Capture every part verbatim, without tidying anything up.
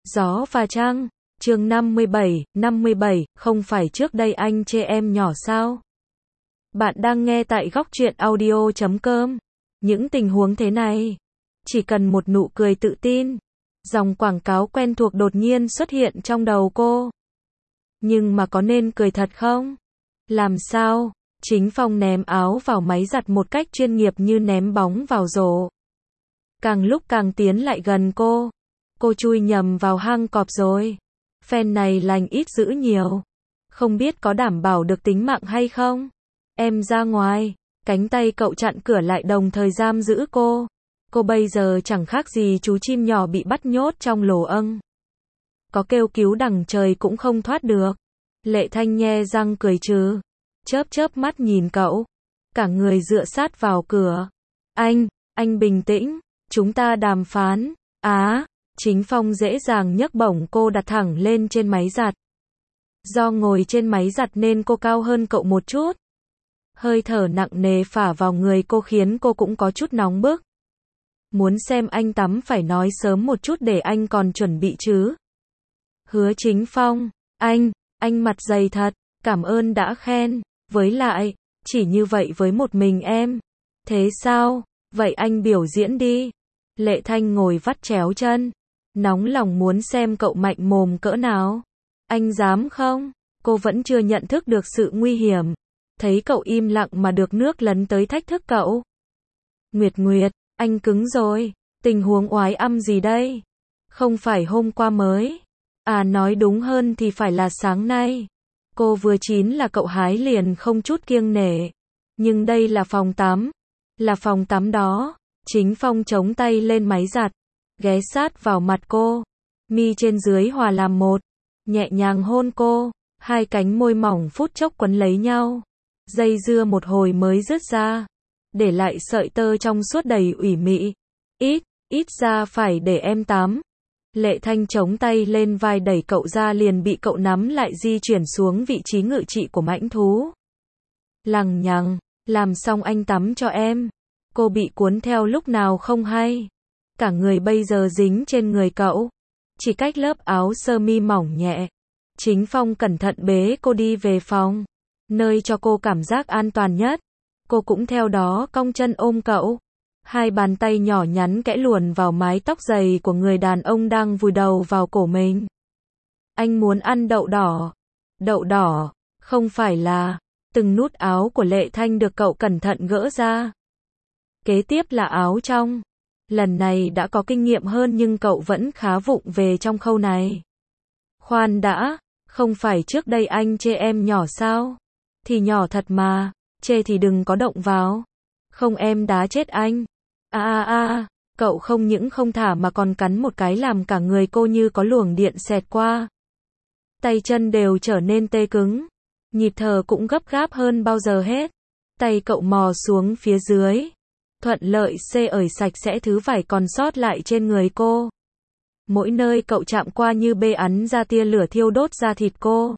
Gió và Trăng, chương năm mươi bảy, năm mươi bảy, không phải trước đây anh chê em nhỏ sao? Bạn đang nghe tại góc truyện audio chấm com. Những tình huống thế này, chỉ cần một nụ cười tự tin, dòng quảng cáo quen thuộc đột nhiên xuất hiện trong đầu cô. Nhưng mà có nên cười thật không? Làm sao? Chính Phong ném áo vào máy giặt một cách chuyên nghiệp như ném bóng vào rổ. Càng lúc càng tiến lại gần cô. Cô chui nhầm vào hang cọp rồi. Phen này lành ít dữ nhiều. Không biết có đảm bảo được tính mạng hay không? Em ra ngoài. Cánh tay cậu chặn cửa lại đồng thời giam giữ cô. Cô bây giờ chẳng khác gì chú chim nhỏ bị bắt nhốt trong lồ âng. Có kêu cứu đằng trời cũng không thoát được. Lệ Thanh nhe răng cười trừ. Chớp chớp mắt nhìn cậu. Cả người dựa sát vào cửa. Anh, anh bình tĩnh. Chúng ta đàm phán. Á, Chính Phong dễ dàng nhấc bổng cô đặt thẳng lên trên máy giặt. Do ngồi trên máy giặt nên cô cao hơn cậu một chút. Hơi thở nặng nề phả vào người cô khiến cô cũng có chút nóng bức. Muốn xem anh tắm phải nói sớm một chút để anh còn chuẩn bị chứ. Hứa Chính Phong, anh, anh mặt dày thật, cảm ơn đã khen, với lại, chỉ như vậy với một mình em. Thế sao, vậy anh biểu diễn đi. Lệ Thanh ngồi vắt chéo chân, nóng lòng muốn xem cậu mạnh mồm cỡ nào. Anh dám không? Cô vẫn chưa nhận thức được sự nguy hiểm. Thấy cậu im lặng mà được nước lấn tới thách thức cậu. Nguyệt Nguyệt, anh cứng rồi. Tình huống oái âm gì đây? Không phải hôm qua mới. À nói đúng hơn thì phải là sáng nay. Cô vừa chín là cậu hái liền không chút kiêng nể. Nhưng đây là phòng tắm. Là phòng tắm đó. Chính Phong chống tay lên máy giặt. Ghé sát vào mặt cô. Mi trên dưới hòa làm một. Nhẹ nhàng hôn cô. Hai cánh môi mỏng phút chốc quấn lấy nhau. Dây dưa một hồi mới dứt ra. Để lại sợi tơ trong suốt đầy ủy mị. Ít, ít ra phải để em tắm. Lệ Thanh chống tay lên vai đẩy cậu ra liền bị cậu nắm lại di chuyển xuống vị trí ngự trị của mãnh thú. Lằng nhằng, làm xong anh tắm cho em. Cô bị cuốn theo lúc nào không hay. Cả người bây giờ dính trên người cậu. Chỉ cách lớp áo sơ mi mỏng nhẹ. Chính Phong cẩn thận bế cô đi về phòng. Nơi cho cô cảm giác an toàn nhất. Cô cũng theo đó cong chân ôm cậu. Hai bàn tay nhỏ nhắn kẽ luồn vào mái tóc dày của người đàn ông đang vùi đầu vào cổ mình. Anh muốn ăn đậu đỏ. Đậu đỏ, không phải là. Từng nút áo của Lệ Thanh được cậu cẩn thận gỡ ra. Kế tiếp là áo trong. Lần này đã có kinh nghiệm hơn nhưng cậu vẫn khá vụng về trong khâu này. Khoan đã, không phải trước đây anh chê em nhỏ sao? Thì nhỏ thật mà, chê thì đừng có động vào. Không em đá chết anh. A a a, cậu không những không thả mà còn cắn một cái làm cả người cô như có luồng điện xẹt qua. Tay chân đều trở nên tê cứng. Nhịp thở cũng gấp gáp hơn bao giờ hết. Tay cậu mò xuống phía dưới. Thuận lợi xê ởi sạch sẽ thứ vải còn sót lại trên người cô. Mỗi nơi cậu chạm qua như bê ắn ra tia lửa thiêu đốt da thịt cô.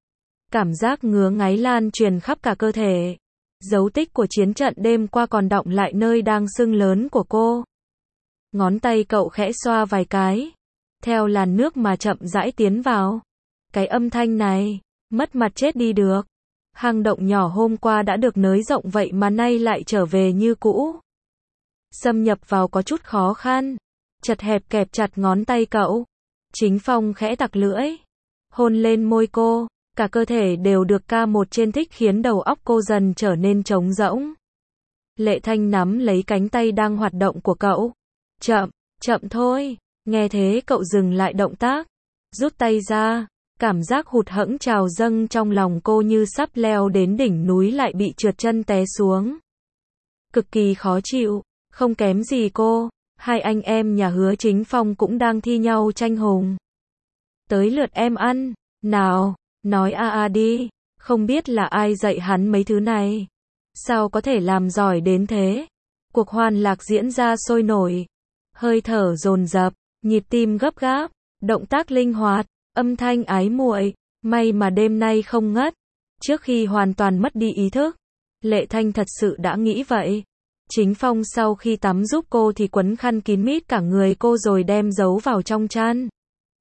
Cảm giác ngứa ngáy lan truyền khắp cả cơ thể. Dấu tích của chiến trận đêm qua còn đọng lại nơi đang sưng lớn của cô. Ngón tay cậu khẽ xoa vài cái. Theo làn nước mà chậm rãi tiến vào. Cái âm thanh này, mất mặt chết đi được. Hang động nhỏ hôm qua đã được nới rộng vậy mà nay lại trở về như cũ. Xâm nhập vào có chút khó khăn. Chật hẹp kẹp chặt ngón tay cậu. Chính Phong khẽ tặc lưỡi. Hôn lên môi cô. Cả cơ thể đều được ca một trên thích khiến đầu óc cô dần trở nên trống rỗng. Lệ Thanh nắm lấy cánh tay đang hoạt động của cậu. Chậm, chậm thôi. Nghe thế cậu dừng lại động tác. Rút tay ra. Cảm giác hụt hẫng trào dâng trong lòng cô như sắp leo đến đỉnh núi lại bị trượt chân té xuống. Cực kỳ khó chịu. Không kém gì cô. Hai anh em nhà Hứa Chính Phong cũng đang thi nhau tranh hùng. Tới lượt em ăn. Nào. Nói a a đi, không biết là ai dạy hắn mấy thứ này. Sao có thể làm giỏi đến thế? Cuộc hoan lạc diễn ra sôi nổi. Hơi thở dồn dập, nhịp tim gấp gáp, động tác linh hoạt, âm thanh ái muội. May mà đêm nay không ngất. Trước khi hoàn toàn mất đi ý thức. Lệ Thanh thật sự đã nghĩ vậy. Chính Phong sau khi tắm giúp cô thì quấn khăn kín mít cả người cô rồi đem giấu vào trong chăn.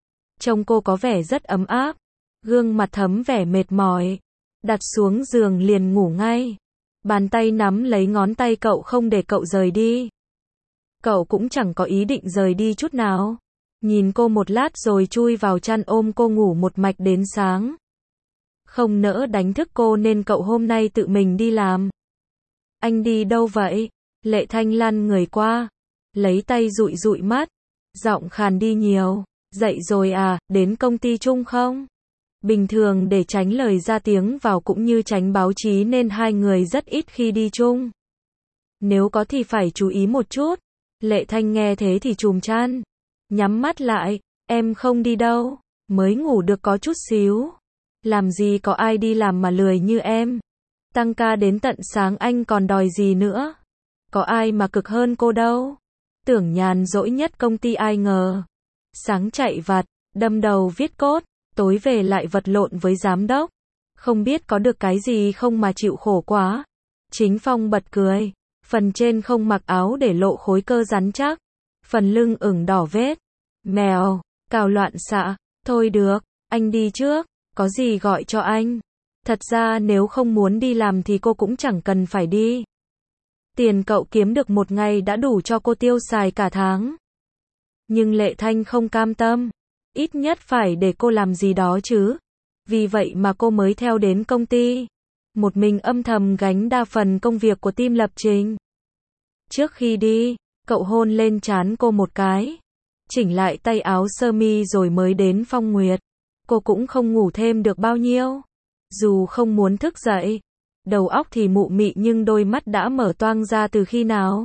Trông cô có vẻ rất ấm áp, gương mặt thấm vẻ mệt mỏi. Đặt xuống giường liền ngủ ngay. Bàn tay nắm lấy ngón tay cậu không để cậu rời đi. Cậu cũng chẳng có ý định rời đi chút nào. Nhìn cô một lát rồi chui vào chăn ôm cô ngủ một mạch đến sáng. Không nỡ đánh thức cô nên cậu hôm nay tự mình đi làm. Anh đi đâu vậy? Lệ Thanh lăn người qua, lấy tay dụi dụi mắt, giọng khàn đi nhiều. Dậy rồi à, đến công ty chung không? Bình thường để tránh lời ra tiếng vào cũng như tránh báo chí nên hai người rất ít khi đi chung. Nếu có thì phải chú ý một chút. Lệ Thanh nghe thế thì trùm chăn, nhắm mắt lại, em không đi đâu, mới ngủ được có chút xíu. Làm gì có ai đi làm mà lười như em. Tăng ca đến tận sáng anh còn đòi gì nữa. Có ai mà cực hơn cô đâu. Tưởng nhàn rỗi nhất công ty ai ngờ. Sáng chạy vặt, đâm đầu viết code, tối về lại vật lộn với giám đốc. Không biết có được cái gì không mà chịu khổ quá. Chính Phong bật cười. Phần trên không mặc áo để lộ khối cơ rắn chắc. Phần lưng ửng đỏ vết. Mèo, cào loạn xạ. Thôi được, anh đi trước. Có gì gọi cho anh. Thật ra nếu không muốn đi làm thì cô cũng chẳng cần phải đi. Tiền cậu kiếm được một ngày đã đủ cho cô tiêu xài cả tháng. Nhưng Lệ Thanh không cam tâm. Ít nhất phải để cô làm gì đó chứ. Vì vậy mà cô mới theo đến công ty. Một mình âm thầm gánh đa phần công việc của team lập trình. Trước khi đi, cậu hôn lên trán cô một cái. Chỉnh lại tay áo sơ mi rồi mới đến Phong Nguyệt. Cô cũng không ngủ thêm được bao nhiêu. Dù không muốn thức dậy. Đầu óc thì mụ mị nhưng đôi mắt đã mở toang ra từ khi nào.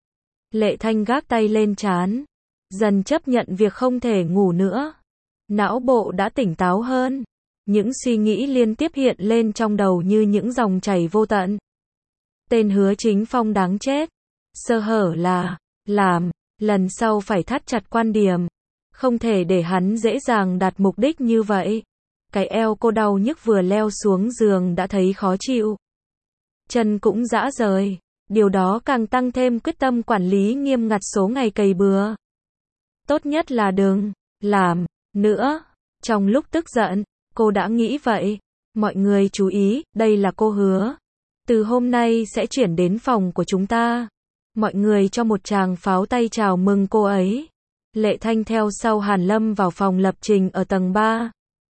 Lệ Thanh gác tay lên trán. Dần chấp nhận việc không thể ngủ nữa. Não bộ đã tỉnh táo hơn. Những suy nghĩ liên tiếp hiện lên trong đầu như những dòng chảy vô tận. Tên Hứa Chính Phong đáng chết. Sơ hở là, làm, lần sau phải thắt chặt quan điểm. Không thể để hắn dễ dàng đạt mục đích như vậy. Cái eo cô đau nhức vừa leo xuống giường đã thấy khó chịu. Chân cũng rã rời. Điều đó càng tăng thêm quyết tâm quản lý nghiêm ngặt số ngày cày bừa. Tốt nhất là đừng làm nữa. Trong lúc tức giận, cô đã nghĩ vậy. Mọi người chú ý, đây là cô Hứa. Từ hôm nay sẽ chuyển đến phòng của chúng ta. Mọi người cho một tràng pháo tay chào mừng cô ấy. Lệ Thanh theo sau Hàn Lâm vào phòng lập trình ở tầng ba.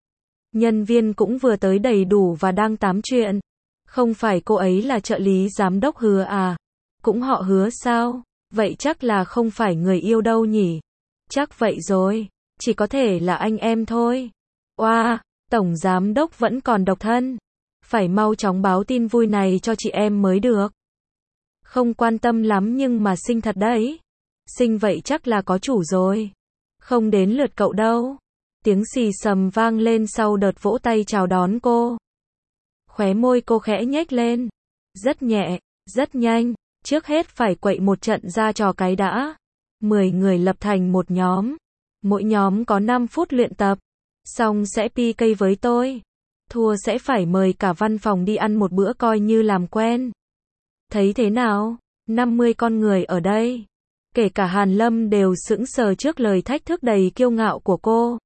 Nhân viên cũng vừa tới đầy đủ và đang tám chuyện. Không phải cô ấy là trợ lý giám đốc Hứa à? Cũng họ Hứa sao? Vậy chắc là không phải người yêu đâu nhỉ? Chắc vậy rồi. Chỉ có thể là anh em thôi. Oa, tổng giám đốc vẫn còn độc thân. Phải mau chóng báo tin vui này cho chị em mới được. Không quan tâm lắm nhưng mà xinh thật đấy. Xinh vậy chắc là có chủ rồi. Không đến lượt cậu đâu. Tiếng xì xầm vang lên sau đợt vỗ tay chào đón cô. Khóe môi cô khẽ nhếch lên. Rất nhẹ, rất nhanh. Trước hết phải quậy một trận ra trò cái đã. Mười người lập thành một nhóm. Mỗi nhóm có năm phút luyện tập. Xong sẽ pê ca với tôi. Thua sẽ phải mời cả văn phòng đi ăn một bữa coi như làm quen. Thấy thế nào? năm mươi con người ở đây. Kể cả Hàn Lâm đều sững sờ trước lời thách thức đầy kiêu ngạo của cô.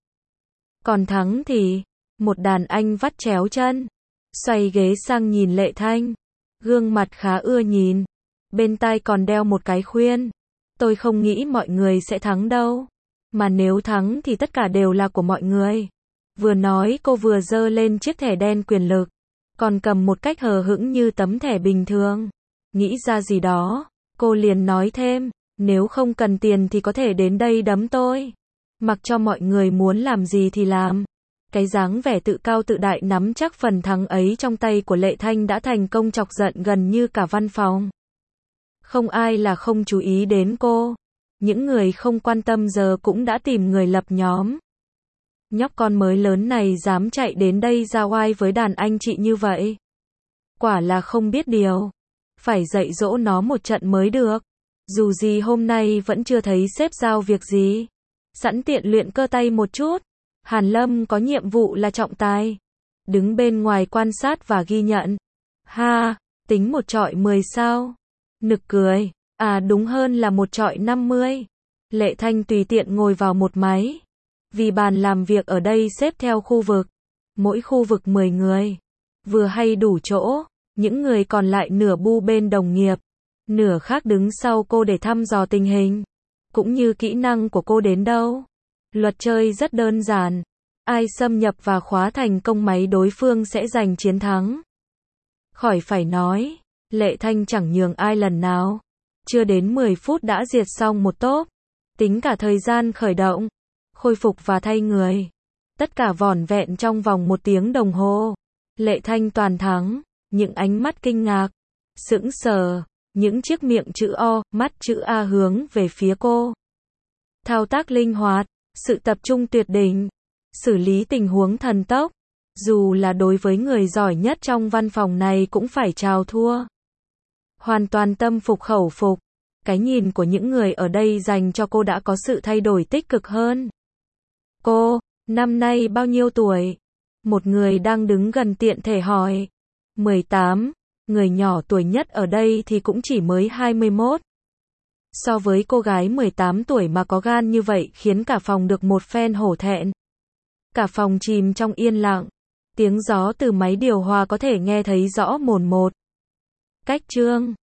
Còn thắng thì, một đàn anh vắt chéo chân. Xoay ghế sang nhìn Lệ Thanh. Gương mặt khá ưa nhìn. Bên tai còn đeo một cái khuyên. Tôi không nghĩ mọi người sẽ thắng đâu. Mà nếu thắng thì tất cả đều là của mọi người. Vừa nói cô vừa giơ lên chiếc thẻ đen quyền lực. Còn cầm một cách hờ hững như tấm thẻ bình thường. Nghĩ ra gì đó, cô liền nói thêm. Nếu không cần tiền thì có thể đến đây đấm tôi. Mặc cho mọi người muốn làm gì thì làm. Cái dáng vẻ tự cao tự đại nắm chắc phần thắng ấy trong tay của Lệ Thanh đã thành công chọc giận gần như cả văn phòng. Không ai là không chú ý đến cô. Những người không quan tâm giờ cũng đã tìm người lập nhóm. Nhóc con mới lớn này dám chạy đến đây ra oai với đàn anh chị như vậy. Quả là không biết điều. Phải dạy dỗ nó một trận mới được. Dù gì hôm nay vẫn chưa thấy sếp giao việc gì. Sẵn tiện luyện cơ tay một chút. Hàn Lâm có nhiệm vụ là trọng tài. Đứng bên ngoài quan sát và ghi nhận. Ha, tính một trọi mười sao. Nực cười. À đúng hơn là một trọi năm mươi. Lệ Thanh tùy tiện ngồi vào một máy. Vì bàn làm việc ở đây xếp theo khu vực. Mỗi khu vực mười người. Vừa hay đủ chỗ. Những người còn lại nửa bu bên đồng nghiệp. Nửa khác đứng sau cô để thăm dò tình hình. Cũng như kỹ năng của cô đến đâu. Luật chơi rất đơn giản. Ai xâm nhập và khóa thành công máy đối phương sẽ giành chiến thắng. Khỏi phải nói. Lệ Thanh chẳng nhường ai lần nào. Chưa đến mười phút đã diệt xong một tốp. Tính cả thời gian khởi động, khôi phục và thay người. Tất cả vỏn vẹn trong vòng một tiếng đồng hồ. Lệ Thanh toàn thắng. Những ánh mắt kinh ngạc. Sững sờ. Những chiếc miệng chữ O, mắt chữ A hướng về phía cô. Thao tác linh hoạt. Sự tập trung tuyệt đỉnh. Xử lý tình huống thần tốc. Dù là đối với người giỏi nhất trong văn phòng này cũng phải chào thua. Hoàn toàn tâm phục khẩu phục. Cái nhìn của những người ở đây dành cho cô đã có sự thay đổi tích cực hơn. Cô, năm nay bao nhiêu tuổi? Một người đang đứng gần tiện thể hỏi. mười tám, người nhỏ tuổi nhất ở đây thì cũng chỉ mới hai mươi mốt. So với cô gái mười tám tuổi mà có gan như vậy khiến cả phòng được một phen hổ thẹn. Cả phòng chìm trong yên lặng. Tiếng gió từ máy điều hòa có thể nghe thấy rõ mồn một. Cách chương